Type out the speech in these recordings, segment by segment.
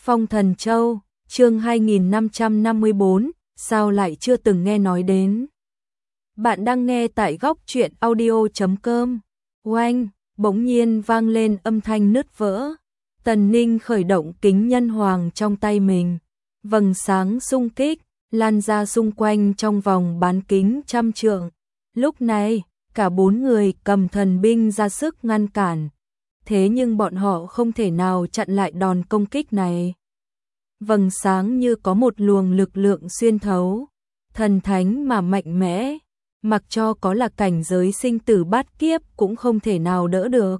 Phong Thần Châu, chương 2554, sao lại chưa từng nghe nói đến. Bạn đang nghe tại góc truyện audio.com. Oanh, bỗng nhiên vang lên âm thanh nứt vỡ. Tần Ninh khởi động kính nhân hoàng trong tay mình. Vầng sáng xung kích, lan ra xung quanh trong vòng bán kính 100 trượng. Lúc này, cả 4 người cầm thần binh ra sức ngăn cản. Thế nhưng bọn họ không thể nào chặn lại đòn công kích này. Vầng sáng như có một luồng lực lượng xuyên thấu, thần thánh mà mạnh mẽ, mặc cho có là cảnh giới sinh tử bát kiếp cũng không thể nào đỡ được.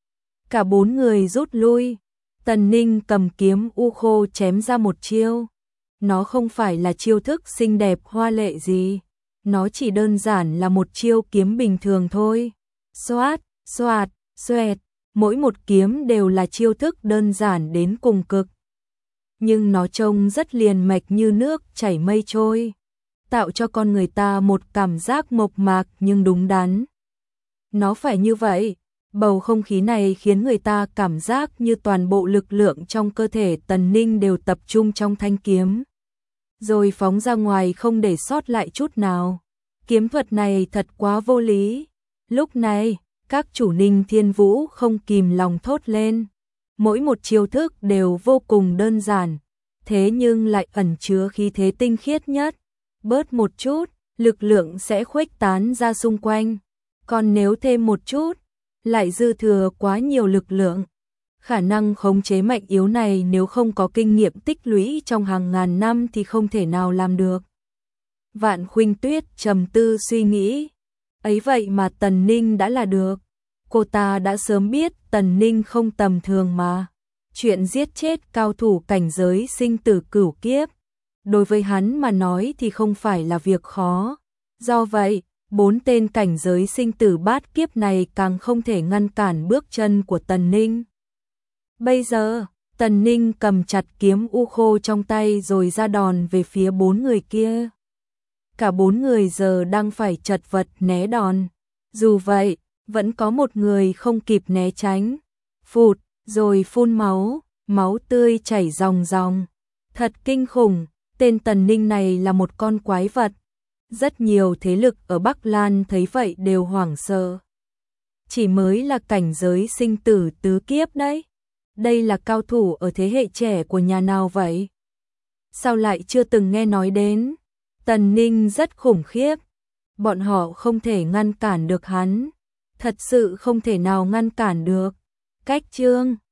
Cả 4 người rút lui, Tần Ninh cầm kiếm u khô chém ra một chiêu. Nó không phải là chiêu thức xinh đẹp hoa lệ gì, nó chỉ đơn giản là một chiêu kiếm bình thường thôi. Xoát, xoạt, xoẹt, mỗi một kiếm đều là chiêu thức đơn giản đến cùng cực. Nhưng nó trông rất liền mạch như nước chảy mây trôi, tạo cho con người ta một cảm giác mộc mạc nhưng đúng đắn. Nó phải như vậy, bầu không khí này khiến người ta cảm giác như toàn bộ lực lượng trong cơ thể Tần Ninh đều tập trung trong thanh kiếm, rồi phóng ra ngoài không để sót lại chút nào. Kiếm thuật này thật quá vô lý. Lúc này, các chủ Ninh Thiên Vũ không kìm lòng thốt lên. Mỗi một chiêu thức đều vô cùng đơn giản, thế nhưng lại ẩn chứa khí thế tinh khiết nhất. Bớt một chút, lực lượng sẽ khuếch tán ra xung quanh. Còn nếu thêm một chút, lại dư thừa quá nhiều lực lượng. Khả năng khống chế mạnh yếu này nếu không có kinh nghiệm tích lũy trong hàng ngàn năm thì không thể nào làm được. Vạn Khuynh Tuyết trầm tư suy nghĩ. Ấy vậy mà Tần Ninh đã là được. Cô ta đã sớm biết Tần Ninh không tầm thường mà. Chuyện giết chết cao thủ cảnh giới sinh tử cửu kiếp, đối với hắn mà nói thì không phải là việc khó. Do vậy, 4 tên cảnh giới sinh tử bát kiếp này càng không thể ngăn cản bước chân của Tần Ninh. Bây giờ, Tần Ninh cầm chặt kiếm u khô trong tay rồi ra đòn về phía 4 người kia. Cả 4 người giờ đang phải chật vật né đòn. Dù vậy, vẫn có một người không kịp né tránh. Phụt, rồi phun máu, máu tươi chảy ròng ròng. Thật kinh khủng, tên Tần Ninh này là một con quái vật. Rất nhiều thế lực ở Bắc Lan thấy vậy đều hoảng sợ. Chỉ mới là cảnh giới sinh tử tứ kiếp đấy. Đây là cao thủ ở thế hệ trẻ của nhà nào vậy? Sao lại chưa từng nghe nói đến? Tần Ninh rất khủng khiếp. Bọn họ không thể ngăn cản được hắn. Thật sự không thể nào ngăn cản được. Cách chương